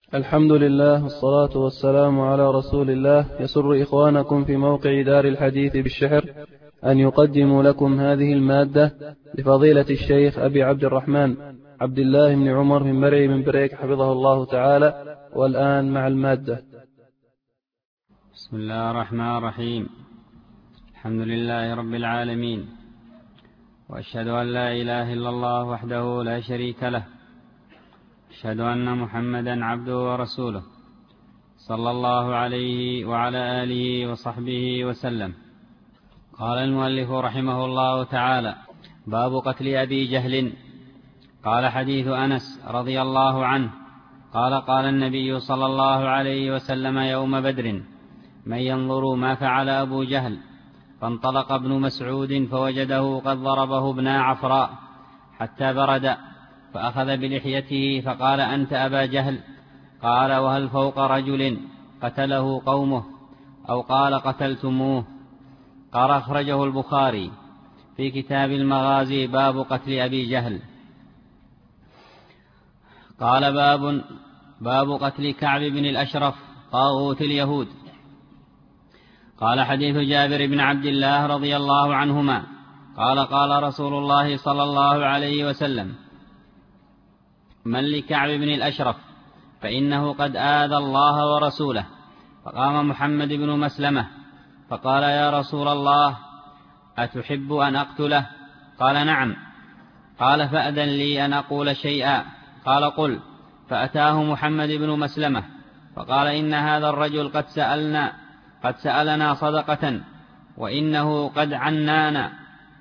الحمد لله والصلاة والسلام على رسول الله. يسر إخوانكم في موقع دار الحديث بالشحر أن يقدموا لكم هذه المادة لفضيلة الشيخ أبي عبد الرحمن عبد الله بن عمر من مرعي من بريك حفظه الله تعالى. والآن مع المادة. بسم الله الرحمن الرحيم. الحمد لله رب العالمين، وأشهد أن لا إله إلا الله وحده لا شريك له، أشهد أن محمدا عبده ورسوله صلى الله عليه وعلى آله وصحبه وسلم. قال المؤلف رحمه الله تعالى: باب قتل أبي جهل. قال: حديث أنس رضي الله عنه قال: قال النبي صلى الله عليه وسلم يوم بدر: من ينظر ما فعل أبو جهل. فانطلق ابن مسعود فوجده قد ضربه ابن عفراء حتى برد، فأخذ بلحيته فقال: أنت أبا جهل؟ قال: وهل فوق رجل قتله قومه؟ أو قال: قتلتموه؟ قال: أخرجه البخاري في كتاب المغازي باب قتل أبي جهل. قال: باب قتل كعب بن الأشرف طاغوت اليهود. قال: حديث جابر بن عبد الله رضي الله عنهما قال: قال رسول الله صلى الله عليه وسلم: من لكعب بن الأشرف فإنه قد آذى الله ورسوله. فقام محمد بن مسلمة فقال: يا رسول الله، أتحب أن أقتله؟ قال: نعم. قال: فأذن لي أن أقول شيئا. قال: قل. فأتاه محمد بن مسلمة فقال: إن هذا الرجل قد سألنا صدقة، وإنه قد عنانا،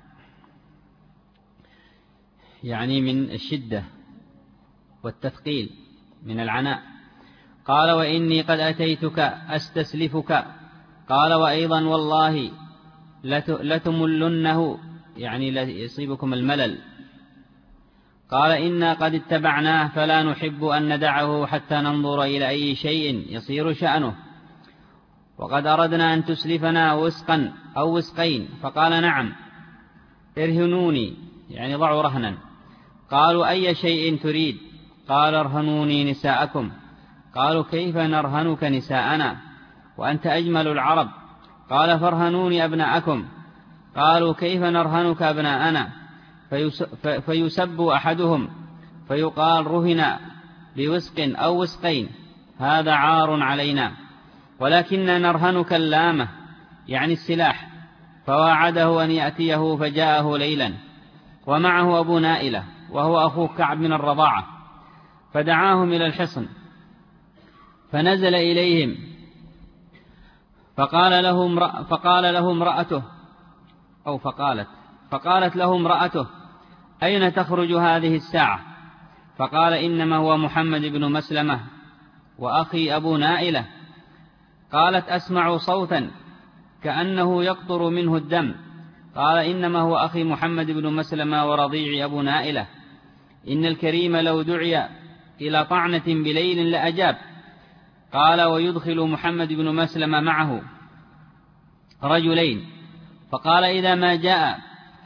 يعني من الشدة والتثقيل من العناء. قال: وإني قد أتيتك أستسلفك. قال: وأيضا والله لتملنه، يعني يصيبكم الملل. قال: إنا قد اتبعناه فلا نحب أن ندعه حتى ننظر إلى أي شيء يصير شأنه، وقد أردنا أن تسلفنا وسقا أو وسقين. فقال: نعم. ارهنوني، يعني ضعوا رهنا. قالوا: أي شيء تريد؟ قال: ارهنوني نساءكم. قالوا: كيف نرهنك نساءنا وأنت أجمل العرب؟ قال: فارهنوني أبناءكم. قالوا: كيف نرهنك أبناءنا؟ فيسب أحدهم فيقال: رهن بوسق أو وسقين، هذا عار علينا، ولكننا نرهنك اللامة، يعني السلاح. فواعده أن يأتيه فجاءه ليلا ومعه أبو نائلة وهو أخوه كعب من الرضاعة، فدعاهم إلى الحصن فنزل إليهم فقالت له امرأته: أين تخرج هذه الساعة؟ فقال: إنما هو محمد بن مسلمة وأخي أبو نائلة. قالت: أسمع صوتا كأنه يقطر منه الدم. قال: إنما هو أخي محمد بن مسلمة ورضيع أبو نائلة. إن الكريم لو دعي إلى طعنة بليل لأجاب. قال: ويدخل محمد بن مسلمة معه رجلين. فقال: إذا ما جاء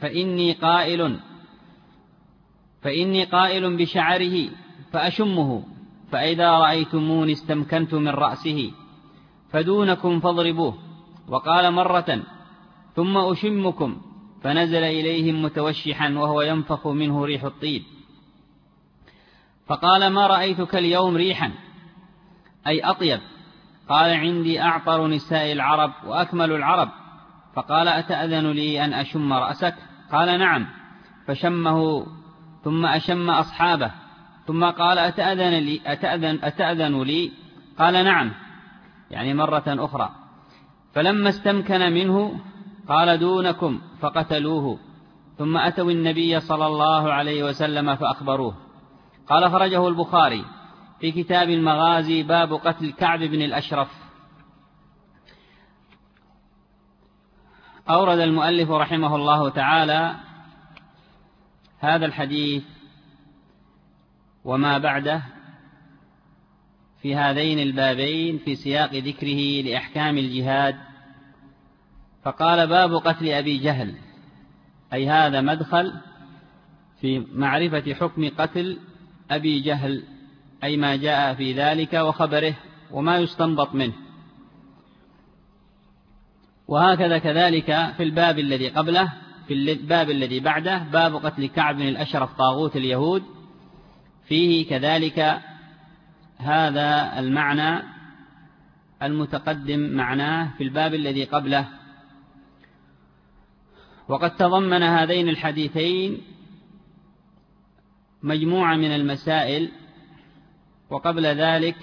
فإني قائل بشعره فأشمه، فإذا رأيتموني استمكنت من رأسه فدونكم فاضربوه. وقال مرة: ثم أشمكم. فنزل إليهم متوشحا وهو ينفخ منه ريح الطيب. فقال: ما رأيتك اليوم ريحا، أي أطيب. قال: عندي أعطر نساء العرب وأكمل العرب. فقال: أتأذن لي أن أشم رأسك؟ قال: نعم. فشمه ثم أشم أصحابه، ثم قال: أتأذن لي؟ قال: نعم، يعني مرة أخرى. فلما استمكن منه قال: دونكم، فقتلوه. ثم أتوا النبي صلى الله عليه وسلم فأخبروه. قال: خرجه البخاري في كتاب المغازي باب قتل كعب بن الأشرف. أورد المؤلف رحمه الله تعالى هذا الحديث وما بعده في هذين البابين في سياق ذكره لأحكام الجهاد. فقال: باب قتل أبي جهل، أي هذا مدخل في معرفة حكم قتل أبي جهل أي ما جاء في ذلك وخبره وما يستنبط منه. وهكذا كذلك في الباب الذي قبله، في الباب الذي بعده، باب قتل كعب بن الأشرف طاغوت اليهود، فيه كذلك هذا المعنى المتقدم معناه في الباب الذي قبله. وقد تضمن هذين الحديثين مجموعة من المسائل. وقبل ذلك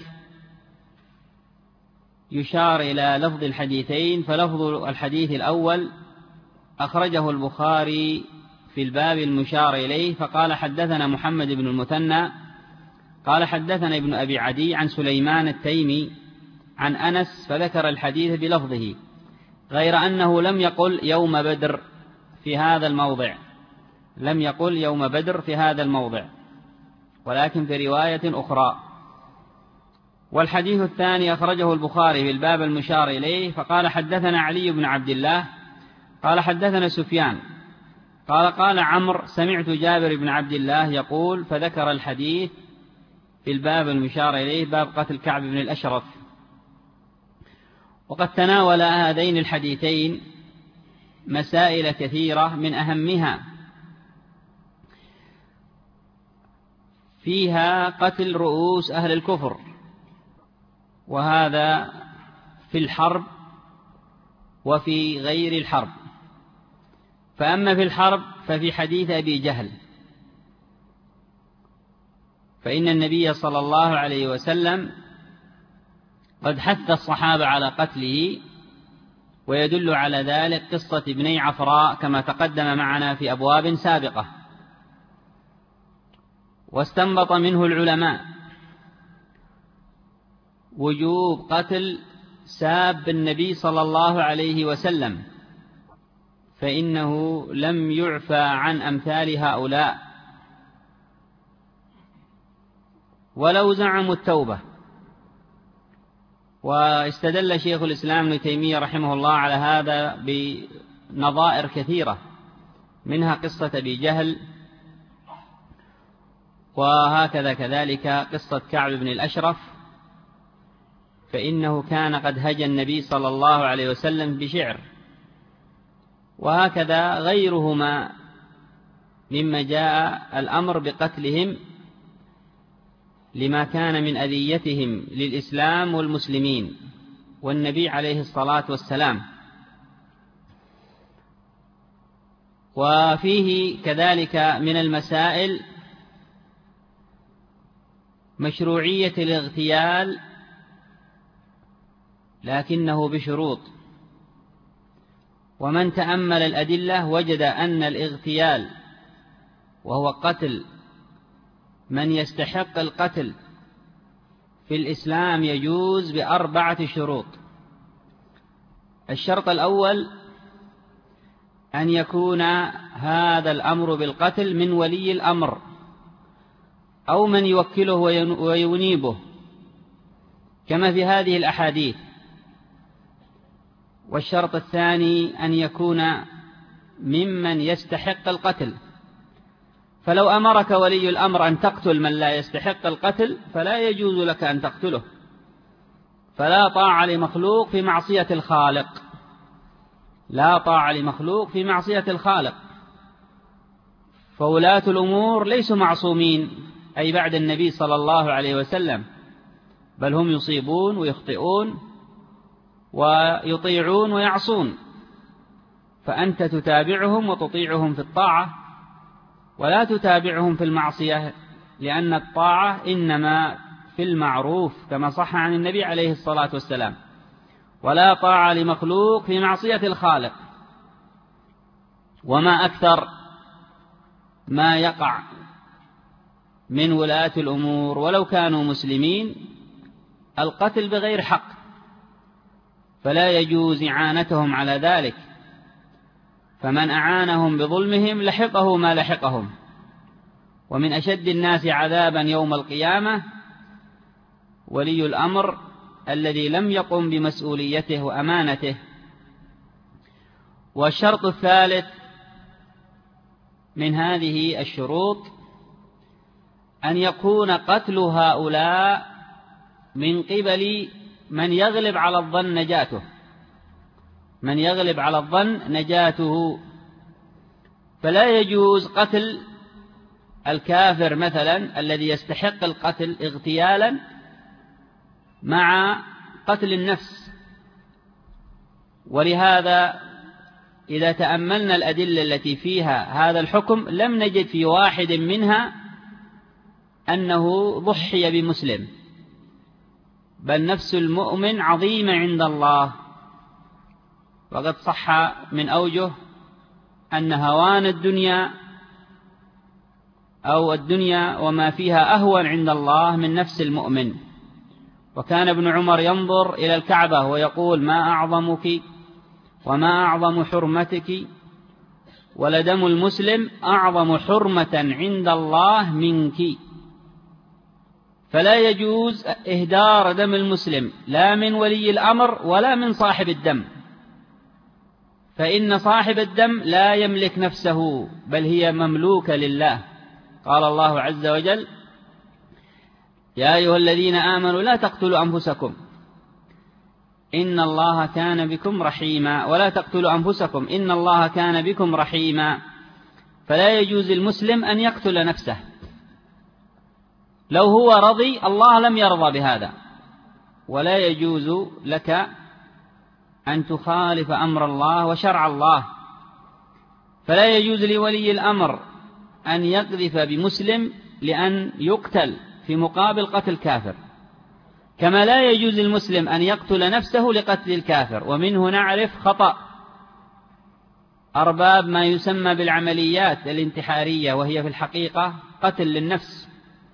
يشار إلى لفظ الحديثين، فلفظ الحديث الأول أخرجه البخاري في الباب المشار إليه، فقال حدثنا محمد بن المثنى قال حدثنا ابن أبي عدي عن سليمان التيمي عن أنس، فذكر الحديث بلفظه، غير أنه لم يقل يوم بدر في هذا الموضع، لم يقل يوم بدر في هذا الموضع، ولكن في رواية أخرى. والحديث الثاني أخرجه البخاري في الباب المشار إليه، فقال حدثنا علي بن عبد الله قال حدثنا سفيان قال عمرو سمعت جابر بن عبد الله يقول، فذكر الحديث في الباب المشار إليه، باب قتل كعب بن الأشرف. وقد تناول هذين الحديثين مسائل كثيرة، من أهمها فيها قتل رؤوس أهل الكفر، وهذا في الحرب وفي غير الحرب. فأما في الحرب ففي حديث أبي جهل، فإن النبي صلى الله عليه وسلم قد حث الصحابة على قتله، ويدل على ذلك قصة ابني عفراء كما تقدم معنا في أبواب سابقة. واستنبط منه العلماء وجوب قتل ساب النبي صلى الله عليه وسلم، فإنه لم يعفى عن أمثال هؤلاء ولو زعموا التوبة. واستدل شيخ الإسلام ابن تيمية رحمه الله على هذا بنظائر كثيرة، منها قصة أبي جهل، وهكذا كذلك قصة كعب بن الأشرف، فإنه كان قد هجى النبي صلى الله عليه وسلم بشعر، وهكذا غيرهما مما جاء الأمر بقتلهم لما كان من أذيتهم للإسلام والمسلمين والنبي عليه الصلاة والسلام. وفيه كذلك من المسائل مشروعية الاغتيال، لكنه بشروط. ومن تأمل الأدلة وجد أن الاغتيال وهو قتل من يستحق القتل في الإسلام يجوز ب4 شروط. الشرط الأول أن يكون هذا الأمر بالقتل من ولي الأمر أو من يوكله وينيبه كما في هذه الأحاديث. والشرط الثاني أن يكون ممن يستحق القتل، فلو أمرك ولي الأمر أن تقتل من لا يستحق القتل فلا يجوز لك أن تقتله، فلا طاعة لمخلوق في معصية الخالق، لا طاعة لمخلوق في معصية الخالق. فولاة الأمور ليسوا معصومين أي بعد النبي صلى الله عليه وسلم، بل هم يصيبون ويخطئون ويطيعون ويعصون، فأنت تتابعهم وتطيعهم في الطاعة ولا تتابعهم في المعصية، لأن الطاعة إنما في المعروف كما صح عن النبي عليه الصلاة والسلام، ولا طاعة لمخلوق في معصية الخالق. وما أكثر ما يقع من ولاة الأمور ولو كانوا مسلمين القتل بغير حق، فلا يجوز إعانتهم على ذلك، فمن أعانهم بظلمهم لحقه ما لحقهم. ومن أشد الناس عذابا يوم القيامة ولي الأمر الذي لم يقم بمسؤوليته وأمانته. والشرط الثالث من هذه الشروط أن يكون قتل هؤلاء من قبل من يغلب على الظن نجاته، من يغلب على الظن نجاته. فلا يجوز قتل الكافر مثلا الذي يستحق القتل اغتيالا مع قتل النفس. ولهذا إذا تأملنا الأدلة التي فيها هذا الحكم لم نجد في واحد منها أنه ضحي بمسلم، بل نفس المؤمن عظيمة عند الله. وقد صح من أوجه أن هوان الدنيا أو الدنيا وما فيها أهون عند الله من نفس المؤمن. وكان ابن عمر ينظر إلى الكعبة ويقول: ما أعظمك وما أعظم حرمتك، ولدم المسلم أعظم حرمة عند الله منك. فلا يجوز إهدار دم المسلم لا من ولي الأمر ولا من صاحب الدم، فإن صاحب الدم لا يملك نفسه بل هي مملوكة لله. قال الله عز وجل: يا أيها الذين آمنوا لا تقتلوا أنفسكم إن الله كان بكم رحيما، ولا تقتلوا أنفسكم إن الله كان بكم رحيما. فلا يجوز المسلم أن يقتل نفسه، لو هو رضي الله لم يرضى بهذا. ولا يجوز لك أن تخالف أمر الله وشرع الله. فلا يجوز لولي الأمر أن يقذف بمسلم لأن يقتل في مقابل قتل كافر، كما لا يجوز المسلم أن يقتل نفسه لقتل الكافر. ومنه نعرف خطأ أرباب ما يسمى بالعمليات الانتحارية، وهي في الحقيقة قتل للنفس.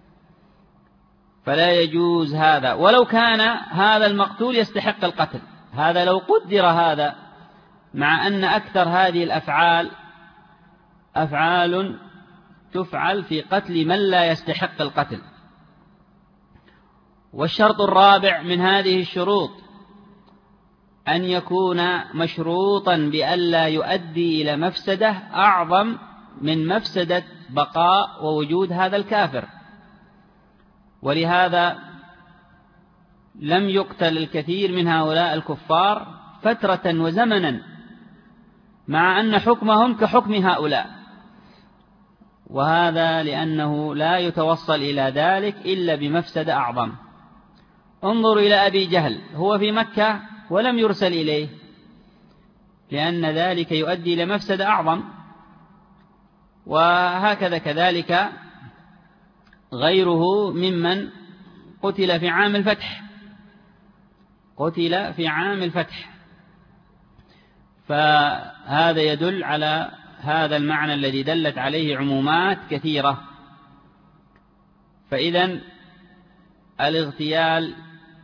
فلا يجوز هذا، ولو كان هذا المقتول يستحق القتل. هذا لو قدر هذا، مع أن أكثر هذه الأفعال أفعال تفعل في قتل من لا يستحق القتل. والشرط الرابع من هذه الشروط أن يكون مشروطا بألا يؤدي إلى مفسدة أعظم من مفسدة بقاء ووجود هذا الكافر. ولهذا لم يقتل الكثير من هؤلاء الكفار فترة وزمنا، مع أن حكمهم كحكم هؤلاء، وهذا لأنه لا يتوصل إلى ذلك إلا بمفسدة أعظم. انظروا إلى أبي جهل، هو في مكة ولم يرسل إليه، لأن ذلك يؤدي إلى مفسدة أعظم. وهكذا كذلك غيره ممن قتل في عام الفتح، قتل في عام الفتح. فهذا يدل على هذا المعنى الذي دلت عليه عمومات كثيرة. فإذن الاغتيال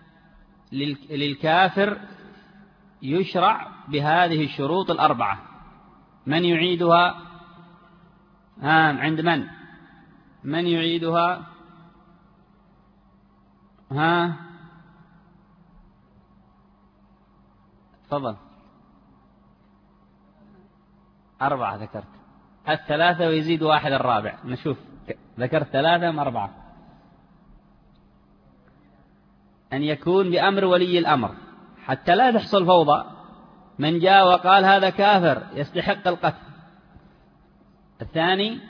للكافر يشرع بهذه الشروط الأربعة. من يعيدها؟ عند من يعيدها؟ تفضل. 4 ذكرت، الثلاثة ويزيد 1 الرابع. نشوف، ذكرت 3 أم 4؟ أن يكون بأمر ولي الأمر حتى لا تحصل فوضى. من جاء وقال هذا كافر يستحق القتل. الثاني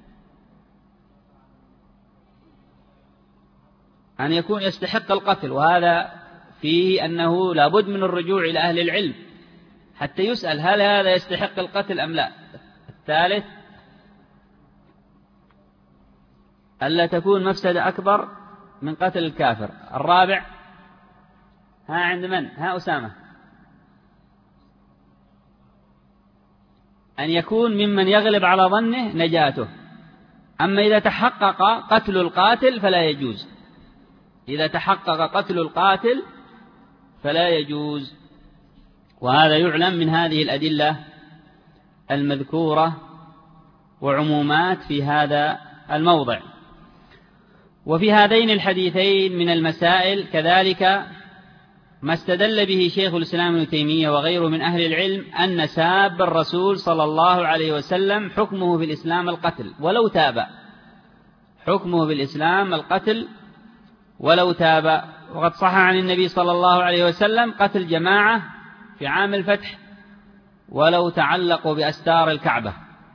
أن يكون يستحق القتل، وهذا فيه أنه لابد من الرجوع إلى أهل العلم حتى يسأل هل هذا يستحق القتل أم لا. الثالث ألا تكون مفسدة أكبر من قتل الكافر. الرابع عند من؟ أسامة. أن يكون ممن يغلب على ظنه نجاته. أما إذا تحقق قتل القاتل فلا يجوز، إذا تحقق قتل القاتل فلا يجوز. وهذا يعلم من هذه الأدلة المذكورة وعمومات في هذا الموضع. وفي هذين الحديثين من المسائل كذلك ما استدل به شيخ الإسلام ابن تيمية وغيره من أهل العلم أن ساب الرسول صلى الله عليه وسلم حكمه في الإسلام القتل ولو تاب، حكمه بالإسلام القتل ولو تاب. وقد صح عن النبي صلى الله عليه وسلم قتل جماعة في عام الفتح ولو تعلقوا بأستار الكعبة.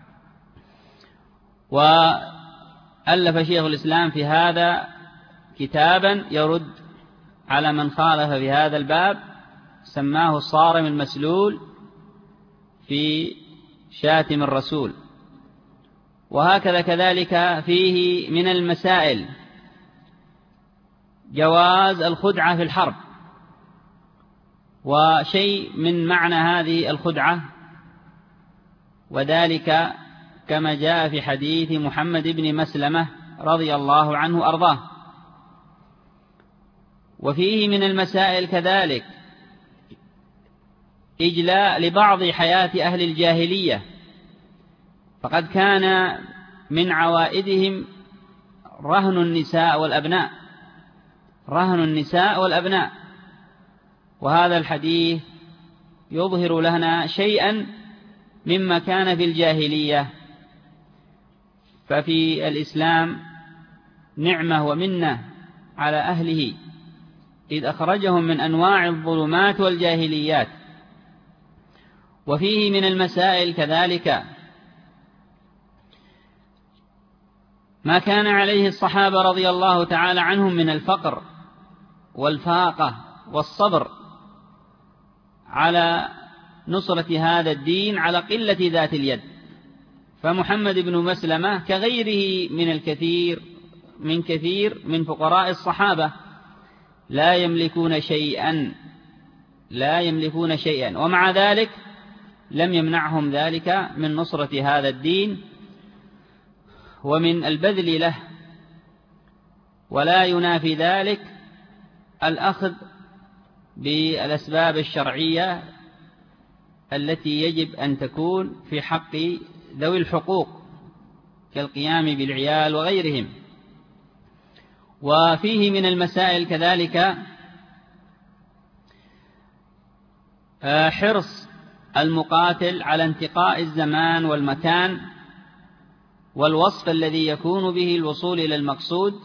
وألف شيخ الإسلام في هذا كتابا يرد على من خالف في هذا الباب، سماه الصارم المسلول في شاتم الرسول. وهكذا كذلك فيه من المسائل جواز الخدعة في الحرب، وشيء من معنى هذه الخدعة، وذلك كما جاء في حديث محمد بن مسلمة رضي الله عنه أرضاه. وفيه من المسائل كذلك إجلاء لبعض حياة أهل الجاهلية، فقد كان من عوائدهم رهن النساء والأبناء، وهذا الحديث يظهر لنا شيئا مما كان في الجاهلية. ففي الإسلام نعمة ومنة على أهله إذ أخرجهم من أنواع الظلمات والجاهليات. وفيه من المسائل كذلك ما كان عليه الصحابة رضي الله تعالى عنهم من الفقر والفاقة والصبر على نصرة هذا الدين على قلة ذات اليد. فمحمد بن مسلمة كغيره من كثير من فقراء الصحابة لا يملكون شيئا، ومع ذلك لم يمنعهم ذلك من نصرة هذا الدين ومن البذل له. ولا ينافي ذلك الأخذ بالأسباب الشرعية التي يجب أن تكون في حق ذوي الحقوق كالقيام بالعيال وغيرهم. وفيه من المسائل كذلك حرص المقاتل على انتقاء الزمان والمكان والوصف الذي يكون به الوصول إلى المقصود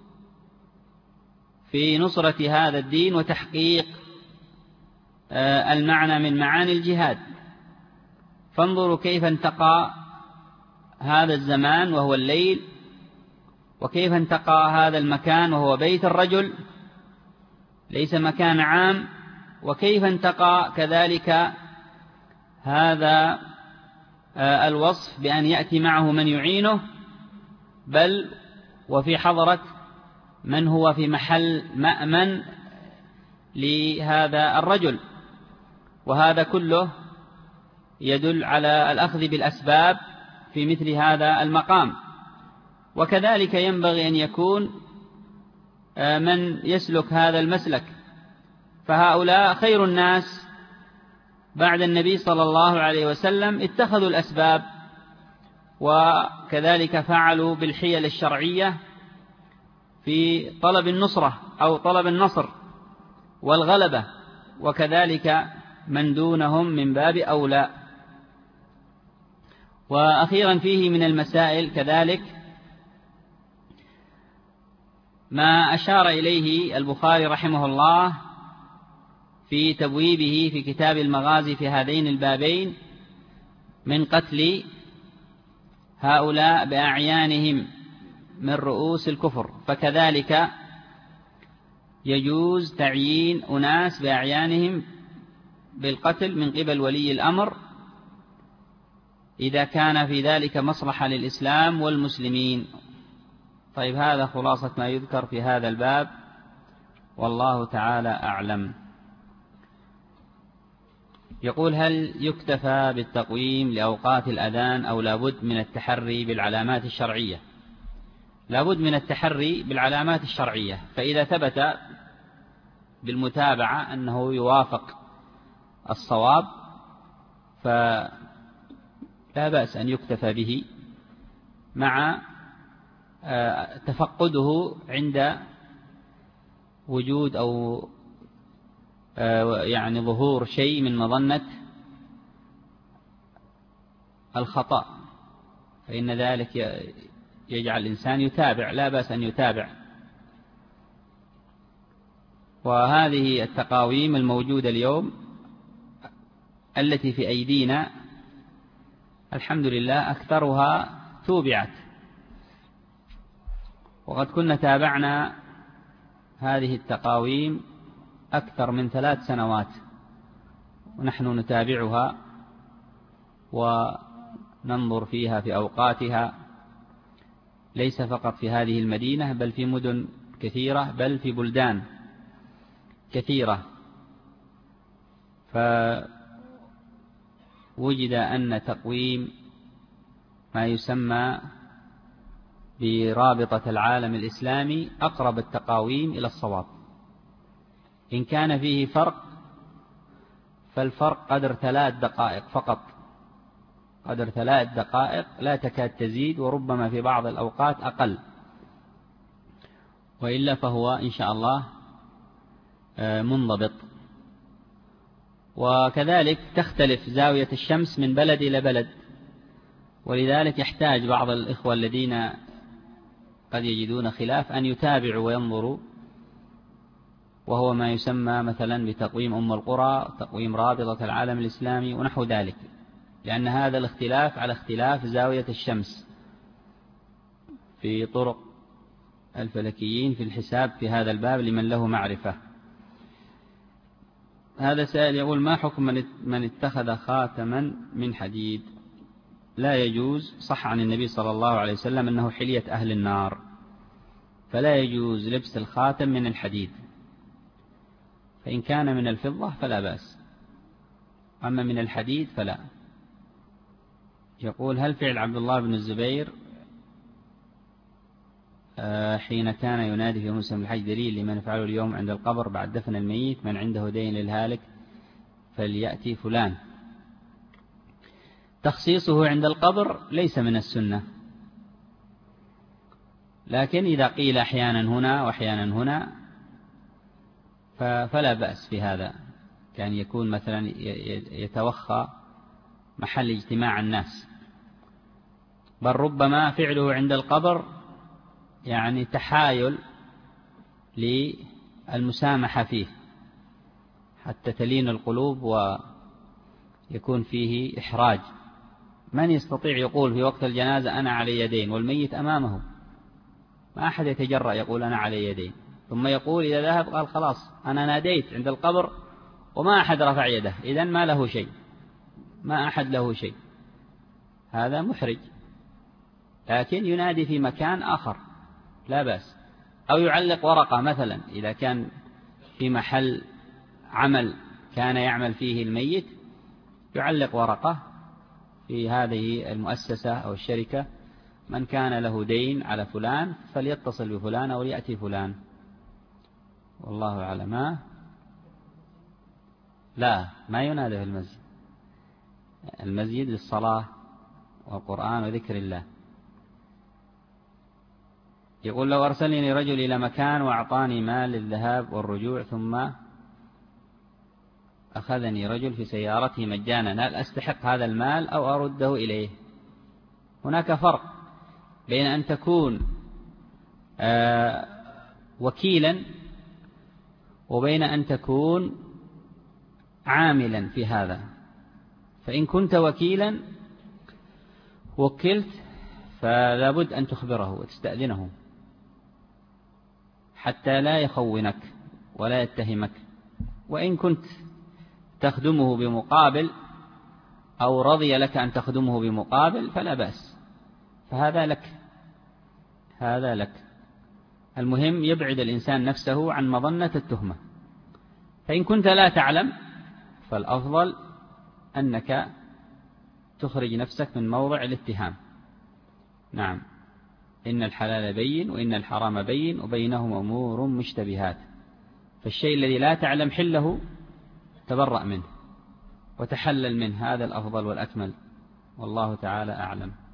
في نصرة هذا الدين وتحقيق المعنى من معاني الجهاد. فانظروا كيف انتقى هذا الزمان وهو الليل، وكيف انتقى هذا المكان وهو بيت الرجل ليس مكان عام، وكيف انتقى كذلك هذا الوصف بأن يأتي معه من يعينه، بل وفي حضرة من هو في محل مأمن لهذا الرجل. وهذا كله يدل على الأخذ بالأسباب في مثل هذا المقام. وكذلك ينبغي أن يكون من يسلك هذا المسلك، فهؤلاء خير الناس بعد النبي صلى الله عليه وسلم اتخذوا الأسباب، وكذلك فعلوا بالحيل الشرعية في طلب النصرة أو طلب النصر والغلبة، وكذلك من دونهم من باب أولى. وأخيرا فيه من المسائل كذلك ما أشار إليه البخاري رحمه الله في تبويبه في كتاب المغازي في هذين البابين من قتل هؤلاء بأعيانهم من رؤوس الكفر. فكذلك يجوز تعيين أناس بأعيانهم بالقتل من قبل ولي الأمر إذا كان في ذلك مصلحة للإسلام والمسلمين. طيب، هذا خلاصة ما يذكر في هذا الباب، والله تعالى أعلم. يقول: هل يكتفى بالتقويم لأوقات الأذان أو لابد من التحري بالعلامات الشرعية؟ لابد من التحري بالعلامات الشرعية، فإذا ثبت بالمتابعة أنه يوافق الصواب فلا بأس أن يكتفى به مع تفقده عند وجود أو يعني ظهور شيء من مظنة الخطأ، فإن ذلك يجعل الإنسان يتابع، لا بأس أن يتابع. وهذه التقاويم الموجودة اليوم التي في أيدينا الحمد لله أكثرها توبعت، وقد كنا تابعنا هذه التقاويم أكثر من 3 سنوات ونحن نتابعها وننظر فيها في أوقاتها، ليس فقط في هذه المدينة بل في مدن كثيرة، بل في بلدان كثيرة. فوجد أن تقويم ما يسمى برابطة العالم الإسلامي أقرب التقاويم إلى الصواب. إن كان فيه فرق فالفرق قدر 3 دقائق فقط، قدر 3 دقائق لا تكاد تزيد، وربما في بعض الأوقات أقل، وإلا فهو إن شاء الله منضبط. وكذلك تختلف زاوية الشمس من بلد إلى بلد، ولذلك يحتاج بعض الإخوة الذين قد يجدون خلاف أن يتابعوا وينظروا، وهو ما يسمى مثلا بتقويم أم القرى، تقويم رابطة العالم الإسلامي ونحو ذلك، لأن هذا الاختلاف على اختلاف زاوية الشمس في طرق الفلكيين في الحساب في هذا الباب لمن له معرفة. هذا سائل يقول: ما حكم من اتخذ خاتما من حديد؟ لا يجوز. صح عن النبي صلى الله عليه وسلم أنه حلية أهل النار، فلا يجوز لبس الخاتم من الحديد، فإن كان من الفضة فلا بأس، أما من الحديد فلا. يقول: هل فعل عبد الله بن الزبير حين كان ينادي في موسم الحج دليل لمن يفعله اليوم عند القبر بعد دفن الميت: من عنده دين للهالك فليأتي فلان؟ تخصيصه عند القبر ليس من السنة، لكن إذا قيل أحيانا هنا وأحيانا هنا فلا بأس في هذا، كان يكون مثلا يتوخى محل اجتماع الناس، بل ربما فعله عند القبر يعني تحايل للمسامحة فيه حتى تلين القلوب ويكون فيه إحراج. من يستطيع يقول في وقت الجنازة أنا على يدين والميت أمامه؟ ما أحد يتجرأ يقول أنا على يدين، ثم يقول إذا ذهب قال خلاص أنا ناديت عند القبر وما أحد رفع يده، إذن ما له شيء، ما أحد له شيء، هذا محرج. لكن ينادي في مكان آخر لا بأس، أو يعلق ورقة مثلا إذا كان في محل عمل كان يعمل فيه الميت، يعلق ورقة في هذه المؤسسة أو الشركة: من كان له دين على فلان فليتصل بفلان أو يأتي فلان. والله أعلم. لا، ما ينادى في المسجد، المسجد للصلاة والقرآن وذكر الله. يقول: لو أرسلني رجل إلى مكان وأعطاني مال للذهاب والرجوع ثم أخذني رجل في سيارته مجانا، هل أستحق هذا المال أو أرده إليه؟ هناك فرق بين أن تكون وكيلا وبين أن تكون عاملا في هذا. فإن كنت وكيلا وكلت فلا بد أن تخبره وتستأذنه حتى لا يخونك ولا يتهمك. وإن كنت تخدمه بمقابل أو رضي لك أن تخدمه بمقابل فلا بأس، فهذا لك، هذا لك. المهم يبعد الإنسان نفسه عن مظنة التهمة. فإن كنت لا تعلم فالأفضل أنك تخرج نفسك من موضع الاتهام. نعم، إن الحلال بين وإن الحرام بين وبينهما أمور مشتبهات، فالشيء الذي لا تعلم حله تبرأ منه وتحلل منه، هذا الأفضل والأكمل، والله تعالى أعلم.